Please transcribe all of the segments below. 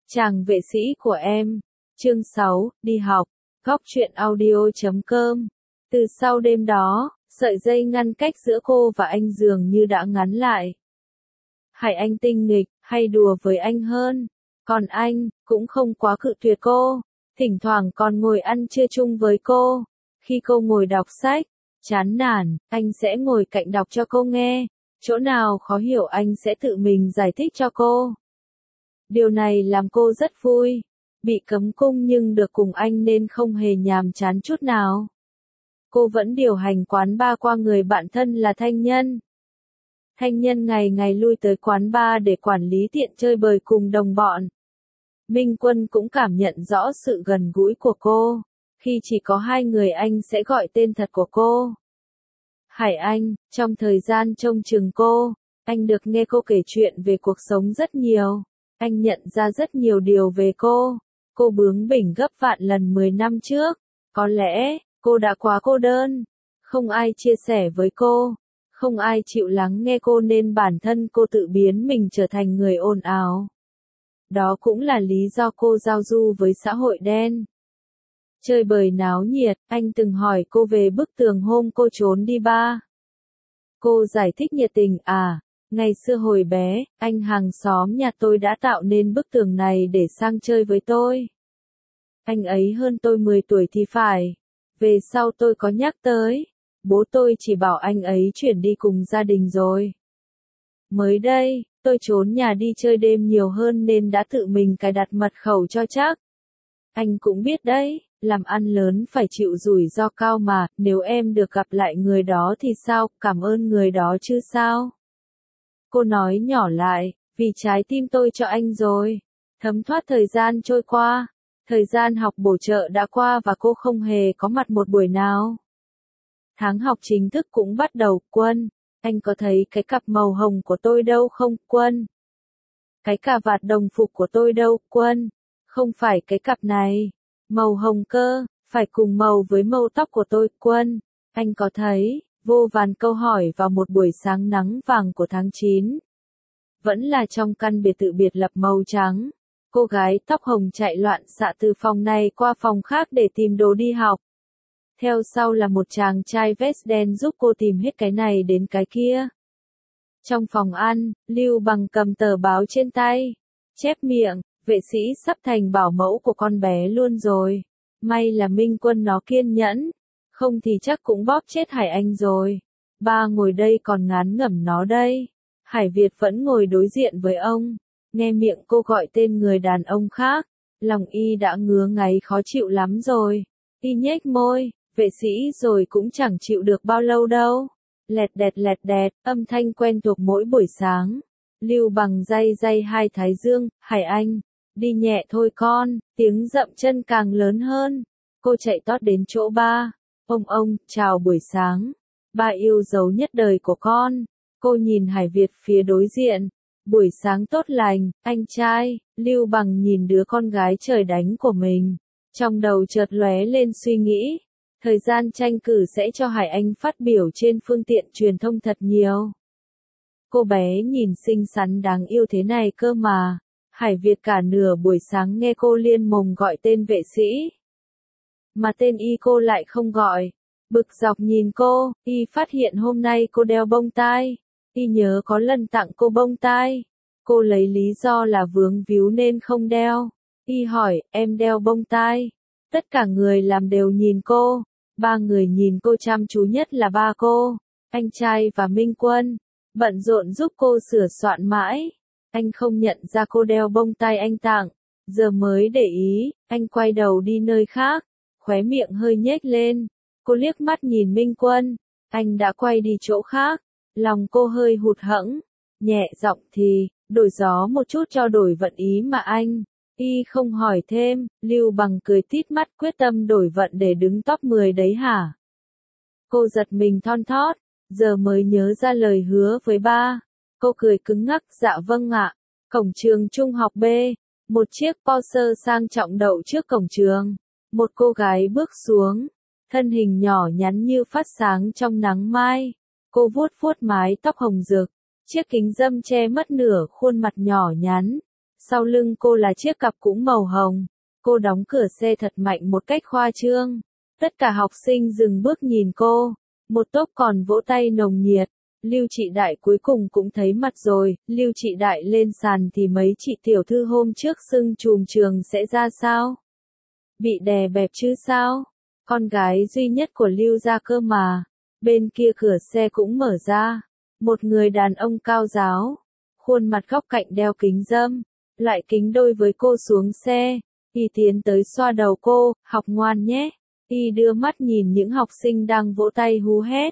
Chàng vệ sĩ của em. Chương 6, đi học. Góc truyện audio.com. Từ sau đêm đó, sợi dây ngăn cách giữa cô và anh dường như đã ngắn lại. Hay anh tinh nghịch, hay đùa với anh hơn. Còn anh, cũng không quá cự tuyệt cô. Thỉnh thoảng còn ngồi ăn trưa chung với cô. Khi cô ngồi đọc sách, chán nản, anh sẽ ngồi cạnh đọc cho cô nghe. Chỗ nào khó hiểu anh sẽ tự mình giải thích cho cô. Điều này làm cô rất vui. Bị cấm cung nhưng được cùng anh nên không hề nhàm chán chút nào. Cô vẫn điều hành quán bar qua người bạn thân là Thanh Nhân. Thanh Nhân ngày ngày lui tới quán bar để quản lý tiện chơi bời cùng đồng bọn. Minh Quân cũng cảm nhận rõ sự gần gũi của cô. Khi chỉ có hai người anh sẽ gọi tên thật của cô. Hải Anh, trong thời gian trông chừng cô, anh được nghe cô kể chuyện về cuộc sống rất nhiều. Anh nhận ra rất nhiều điều về cô. Cô bướng bỉnh gấp vạn lần 10 năm trước. Có lẽ, cô đã quá cô đơn. Không ai chia sẻ với cô. Không ai chịu lắng nghe cô nên bản thân cô tự biến mình trở thành người ồn ào. Đó cũng là lý do cô giao du với xã hội đen. Chơi bời náo nhiệt, anh từng hỏi cô về bức tường hôm cô trốn đi bar. Cô giải thích nhiệt tình, ngày xưa hồi bé, anh hàng xóm nhà tôi đã tạo nên bức tường này để sang chơi với tôi. Anh ấy hơn tôi 10 tuổi thì phải. Về sau tôi có nhắc tới. Bố tôi chỉ bảo anh ấy chuyển đi cùng gia đình rồi. Mới đây, tôi trốn nhà đi chơi đêm nhiều hơn nên đã tự mình cài đặt mật khẩu cho chắc. Anh cũng biết đấy, làm ăn lớn phải chịu rủi ro cao mà, nếu em được gặp lại người đó thì sao, cảm ơn người đó chứ sao? Cô nói nhỏ lại, vì trái tim tôi cho anh rồi. Thấm thoát thời gian trôi qua, thời gian học bổ trợ đã qua và cô không hề có mặt một buổi nào. Tháng học chính thức cũng bắt đầu. Quân, anh có thấy cái cặp màu hồng của tôi đâu không, Quân? Cái cà vạt đồng phục của tôi đâu, Quân? Không phải cái cặp này. Màu hồng cơ, phải cùng màu với màu tóc của tôi, Quân. Anh có thấy? Vô vàn câu hỏi vào một buổi sáng nắng vàng của tháng 9. Vẫn là trong căn biệt thự biệt lập màu trắng. Cô gái tóc hồng chạy loạn xạ từ phòng này qua phòng khác để tìm đồ đi học. Theo sau là một chàng trai vest đen giúp cô tìm hết cái này đến cái kia. Trong phòng ăn, Lưu Bằng cầm tờ báo trên tay. Chép miệng, vệ sĩ sắp thành bảo mẫu của con bé luôn rồi. May là Minh Quân nó kiên nhẫn. Không thì chắc cũng bóp chết Hải Anh rồi. Ba ngồi đây còn ngán ngẩm nó đây. Hải Việt vẫn ngồi đối diện với ông. Nghe miệng cô gọi tên người đàn ông khác. Lòng y đã ngứa ngáy khó chịu lắm rồi. Y nhếch môi, vệ sĩ rồi cũng chẳng chịu được bao lâu đâu. Lẹt đẹt, âm thanh quen thuộc mỗi buổi sáng. Lưu Bằng day day hai thái dương, Hải Anh. Đi nhẹ thôi con, tiếng dậm chân càng lớn hơn. Cô chạy tót đến chỗ ba. Ông, chào buổi sáng. Ba yêu dấu nhất đời của con. Cô nhìn Hải Việt phía đối diện. Buổi sáng tốt lành, anh trai. Lưu Bằng nhìn đứa con gái trời đánh của mình. Trong đầu chợt lóe lên suy nghĩ. Thời gian tranh cử sẽ cho Hải Anh phát biểu trên phương tiện truyền thông thật nhiều. Cô bé nhìn xinh xắn đáng yêu thế này cơ mà. Hải Việt cả nửa buổi sáng nghe cô liên mồm gọi tên vệ sĩ. Mà tên y cô lại không gọi. Bực dọc nhìn cô, y phát hiện hôm nay cô đeo bông tai. Y nhớ có lần tặng cô bông tai. Cô lấy lý do là vướng víu nên không đeo. Y hỏi, em đeo bông tai. Tất cả người làm đều nhìn cô. Ba người nhìn cô chăm chú nhất là ba cô, anh trai và Minh Quân. Bận rộn giúp cô sửa soạn mãi. Anh không nhận ra cô đeo bông tai anh tặng. Giờ mới để ý, anh quay đầu đi nơi khác. Khóe miệng hơi nhếch lên. Cô liếc mắt nhìn Minh Quân. Anh đã quay đi chỗ khác. Lòng cô hơi hụt hẫng. Nhẹ giọng thì, đổi gió một chút cho đổi vận ý mà anh. Y không hỏi thêm, Lưu Bằng cười tít mắt quyết tâm đổi vận để đứng top 10 đấy hả? Cô giật mình thon thót, giờ mới nhớ ra lời hứa với ba. Cô cười cứng ngắc, dạ vâng ạ. Cổng trường trung học B, một chiếc Porsche sang trọng đậu trước cổng trường. Một cô gái bước xuống, thân hình nhỏ nhắn như phát sáng trong nắng mai. Cô vuốt mái tóc hồng rực, chiếc kính râm che mất nửa khuôn mặt nhỏ nhắn. Sau lưng cô là chiếc cặp cũng màu hồng. Cô đóng cửa xe thật mạnh một cách khoa trương. Tất cả học sinh dừng bước nhìn cô. Một tốp còn vỗ tay nồng nhiệt. Lưu Trị Đại cuối cùng cũng thấy mặt rồi. Lưu Trị Đại lên sàn thì mấy chị tiểu thư hôm trước sưng chùm trường sẽ ra sao? Bị đè bẹp chứ sao? Con gái duy nhất của Lưu gia cơ mà. Bên kia cửa xe cũng mở ra. Một người đàn ông cao ráo. Khuôn mặt góc cạnh đeo kính râm. Lại kính đôi với cô xuống xe. Y tiến tới xoa đầu cô, học ngoan nhé. Y đưa mắt nhìn những học sinh đang vỗ tay hú hét.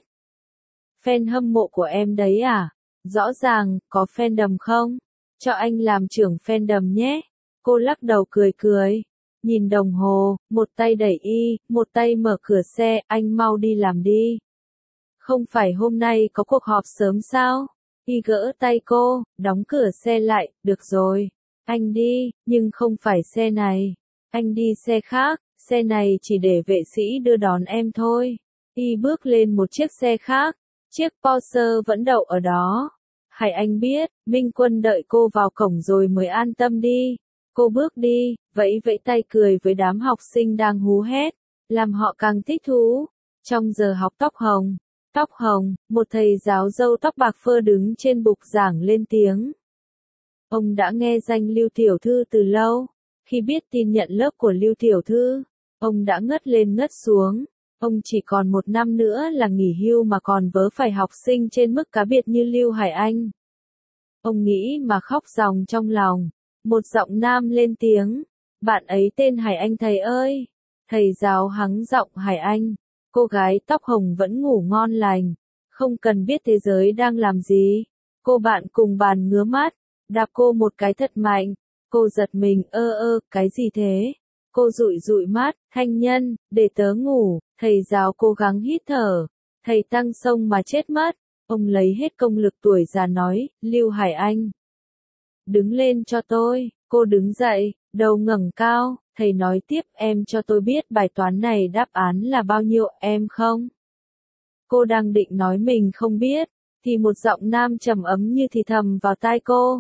Fan hâm mộ của em đấy à? Rõ ràng, có fandom không? Cho anh làm trưởng fandom nhé. Cô lắc đầu cười cười. Nhìn đồng hồ, một tay đẩy Y, một tay mở cửa xe, anh mau đi làm đi. Không phải hôm nay có cuộc họp sớm sao? Y gỡ tay cô, đóng cửa xe lại, được rồi. Anh đi, nhưng không phải xe này. Anh đi xe khác, xe này chỉ để vệ sĩ đưa đón em thôi. Y bước lên một chiếc xe khác. Chiếc Porsche vẫn đậu ở đó. Hải Anh biết, Minh Quân đợi cô vào cổng rồi mới an tâm đi. Cô bước đi, vẫy vẫy tay cười với đám học sinh đang hú hét, làm họ càng thích thú. Trong giờ học tóc hồng, một thầy giáo râu tóc bạc phơ đứng trên bục giảng lên tiếng. Ông đã nghe danh Lưu tiểu thư từ lâu. Khi biết tin nhận lớp của Lưu tiểu thư, ông đã ngất lên ngất xuống. Ông chỉ còn 1 năm nữa là nghỉ hưu mà còn vớ phải học sinh trên mức cá biệt như Lưu Hải Anh. Ông nghĩ mà khóc ròng trong lòng. Một giọng nam lên tiếng. Bạn ấy tên Hải Anh thầy ơi. Thầy giáo hắng giọng Hải Anh. Cô gái tóc hồng vẫn ngủ ngon lành. Không cần biết thế giới đang làm gì. Cô bạn cùng bàn ngứa mắt. Đạp cô một cái thật mạnh. Cô giật mình cái gì thế? Cô dụi dụi mắt, thanh nhân, để tớ ngủ. Thầy giáo cố gắng hít thở. Thầy tăng sông mà chết mất. Ông lấy hết công lực tuổi già nói, Lưu Hải Anh. Đứng lên cho tôi. Cô đứng dậy, đầu ngẩng cao. Thầy nói tiếp, em cho tôi biết bài toán này đáp án là bao nhiêu, em không? Cô đang định nói mình không biết, thì một giọng nam trầm ấm như thì thầm vào tai cô.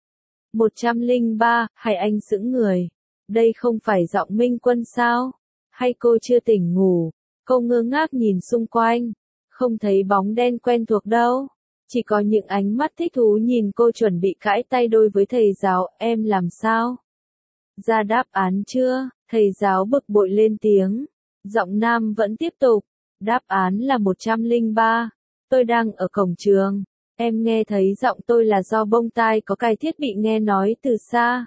103, Hải Anh sững người. Đây không phải giọng Minh Quân sao? Hay cô chưa tỉnh ngủ? Cô ngơ ngác nhìn xung quanh. Không thấy bóng đen quen thuộc đâu. Chỉ có những ánh mắt thích thú nhìn cô chuẩn bị cãi tay đôi với thầy giáo, em làm sao? Ra đáp án chưa? Thầy giáo bực bội lên tiếng. Giọng nam vẫn tiếp tục. Đáp án là 103. Tôi đang ở cổng trường. Em nghe thấy giọng tôi là do bông tai có cài thiết bị nghe nói từ xa.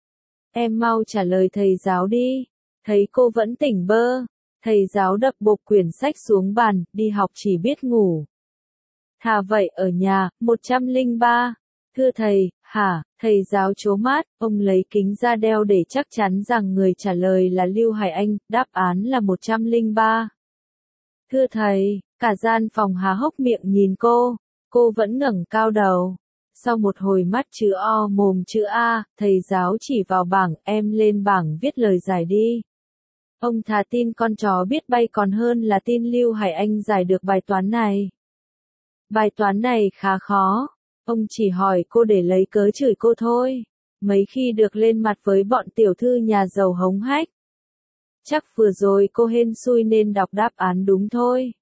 Em mau trả lời thầy giáo đi. Thấy cô vẫn tỉnh bơ. Thầy giáo đập bộp quyển sách xuống bàn, đi học chỉ biết ngủ. Thà vậy ở nhà, 103. Thưa thầy, hả? Thầy giáo trố mắt, ông lấy kính ra đeo để chắc chắn rằng người trả lời là Lưu Hải Anh, đáp án là 103. Thưa thầy, cả gian phòng há hốc miệng nhìn cô vẫn ngẩng cao đầu. Sau một hồi mắt chữ O mồm chữ A, thầy giáo chỉ vào bảng, em lên bảng viết lời giải đi. Ông thà tin con chó biết bay còn hơn là tin Lưu Hải Anh giải được bài toán này. Bài toán này khá khó. Ông chỉ hỏi cô để lấy cớ chửi cô thôi. Mấy khi được lên mặt với bọn tiểu thư nhà giàu hống hách. Chắc vừa rồi cô hên xui nên đọc đáp án đúng thôi.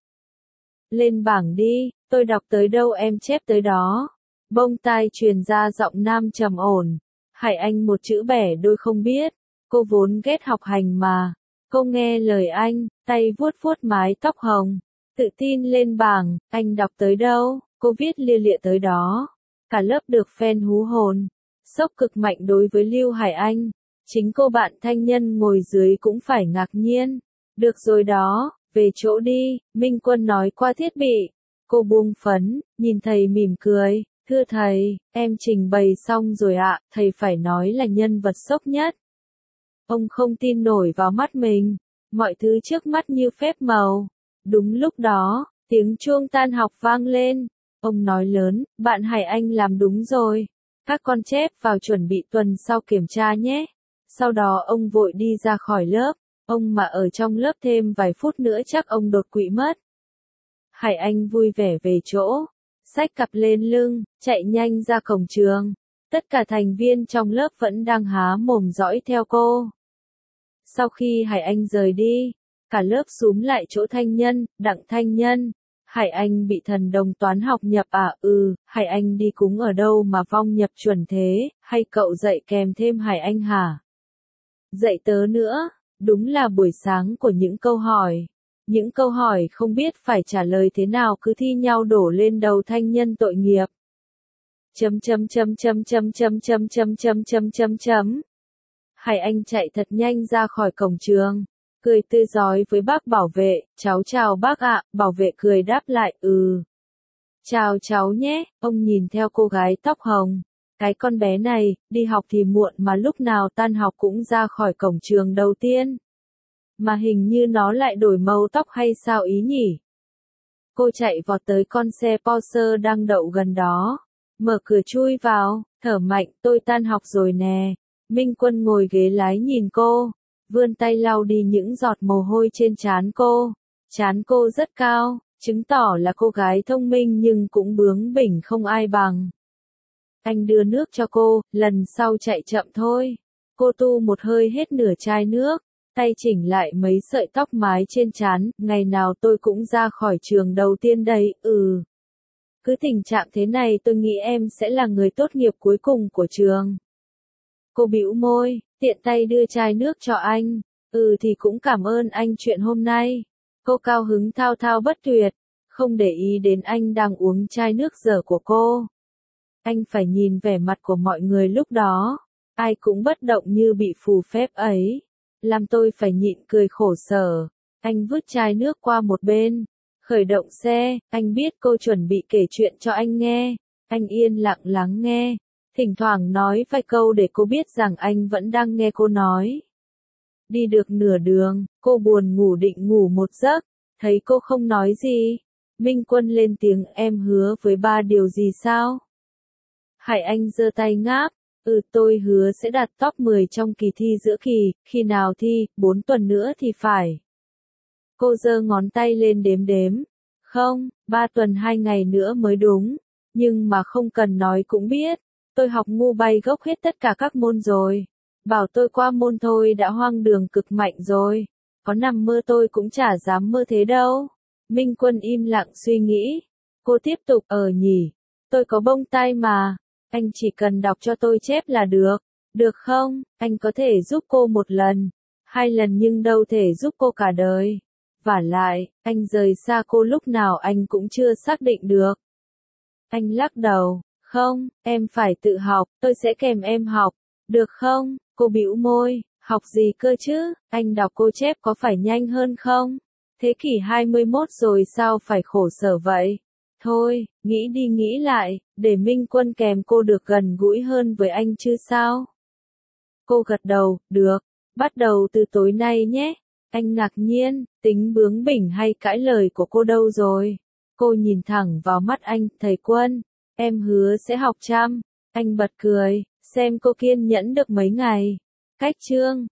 Lên bảng đi, tôi đọc tới đâu em chép tới đó. Bông tai truyền ra giọng nam trầm ổn. Hải Anh một chữ bẻ đôi không biết. Cô vốn ghét học hành mà. Cô nghe lời anh, tay vuốt vuốt mái tóc hồng. Tự tin lên bảng, anh đọc tới đâu, cô viết lia lịa tới đó. Cả lớp được fan hú hồn. Sốc cực mạnh đối với Lưu Hải Anh. Chính cô bạn thanh nhân ngồi dưới cũng phải ngạc nhiên. Được rồi đó, về chỗ đi, Minh Quân nói qua thiết bị. Cô buông phấn, nhìn thầy mỉm cười. Thưa thầy, em trình bày xong rồi ạ, thầy phải nói là nhân vật sốc nhất. Ông không tin nổi vào mắt mình. Mọi thứ trước mắt như phép màu. Đúng lúc đó, tiếng chuông tan học vang lên. Ông nói lớn, bạn Hải Anh làm đúng rồi. Các con chép vào chuẩn bị tuần sau kiểm tra nhé. Sau đó ông vội đi ra khỏi lớp. Ông mà ở trong lớp thêm vài phút nữa chắc ông đột quỵ mất. Hải Anh vui vẻ về chỗ. Xách cặp lên lưng, chạy nhanh ra cổng trường. Tất cả thành viên trong lớp vẫn đang há mồm dõi theo cô. Sau khi Hải Anh rời đi, cả lớp xúm lại chỗ Thanh Nhân, Đặng Thanh Nhân. Hải Anh bị thần đồng toán học nhập à? Hải Anh đi cúng ở đâu mà vong nhập chuẩn thế, hay cậu dạy kèm thêm Hải Anh hả? Dạy tớ nữa, đúng là buổi sáng của những câu hỏi. Những câu hỏi không biết phải trả lời thế nào cứ thi nhau đổ lên đầu Thanh Nhân tội nghiệp. Hải Anh chạy thật nhanh ra khỏi cổng trường, cười tươi rói với bác bảo vệ, cháu chào bác ạ, bảo vệ cười đáp lại, chào cháu nhé, ông nhìn theo cô gái tóc hồng. Cái con bé này, đi học thì muộn mà lúc nào tan học cũng ra khỏi cổng trường đầu tiên. Mà hình như nó lại đổi màu tóc hay sao ý nhỉ? Cô chạy vọt tới con xe Porsche đang đậu gần đó. Mở cửa chui vào, thở mạnh, tôi tan học rồi nè. Minh Quân ngồi ghế lái nhìn cô, vươn tay lau đi những giọt mồ hôi trên trán cô. Trán cô rất cao, chứng tỏ là cô gái thông minh nhưng cũng bướng bỉnh không ai bằng. Anh đưa nước cho cô, lần sau chạy chậm thôi. Cô tu một hơi hết nửa chai nước, tay chỉnh lại mấy sợi tóc mái trên trán, ngày nào tôi cũng ra khỏi trường đầu tiên đây, Cứ tình trạng thế này tôi nghĩ em sẽ là người tốt nghiệp cuối cùng của trường. Cô bĩu môi, tiện tay đưa chai nước cho anh. Thì cũng cảm ơn anh chuyện hôm nay. Cô cao hứng thao thao bất tuyệt, không để ý đến anh đang uống chai nước dở của cô. Anh phải nhìn vẻ mặt của mọi người lúc đó. Ai cũng bất động như bị phù phép ấy. Làm tôi phải nhịn cười khổ sở. Anh vứt chai nước qua một bên. Khởi động xe, anh biết cô chuẩn bị kể chuyện cho anh nghe. Anh yên lặng lắng nghe. Thỉnh thoảng nói vài câu để cô biết rằng anh vẫn đang nghe cô nói. Đi được nửa đường, cô buồn ngủ định ngủ một giấc. Thấy cô không nói gì. Minh Quân lên tiếng, em hứa với ba điều gì sao? Hải Anh giơ tay ngáp. Tôi hứa sẽ đạt top 10 trong kỳ thi giữa kỳ, khi nào thi, 4 tuần nữa thì phải. Cô giơ ngón tay lên đếm đếm. Không, 3 tuần 2 ngày nữa mới đúng. Nhưng mà không cần nói cũng biết. Tôi học ngu bay gốc hết tất cả các môn rồi. Bảo tôi qua môn thôi đã hoang đường cực mạnh rồi. Có nằm mơ tôi cũng chả dám mơ thế đâu. Minh Quân im lặng suy nghĩ. Cô tiếp tục, nhỉ. Tôi có bông tai mà. Anh chỉ cần đọc cho tôi chép là được. Được không? Anh có thể giúp cô một lần, 2 lần nhưng đâu thể giúp cô cả đời. Vả lại, anh rời xa cô lúc nào anh cũng chưa xác định được. Anh lắc đầu. Không, em phải tự học, tôi sẽ kèm em học. Được không? Cô bĩu môi. Học gì cơ chứ? Anh đọc cô chép có phải nhanh hơn không? Thế kỷ 21 rồi sao phải khổ sở vậy? Thôi, nghĩ đi nghĩ lại, để Minh Quân kèm cô được gần gũi hơn với anh chứ sao? Cô gật đầu, được, bắt đầu từ tối nay nhé. Anh ngạc nhiên, tính bướng bỉnh hay cãi lời của cô đâu rồi? Cô nhìn thẳng vào mắt anh, thầy Quân, em hứa sẽ học chăm. Anh bật cười, xem cô kiên nhẫn được mấy ngày. Cách chương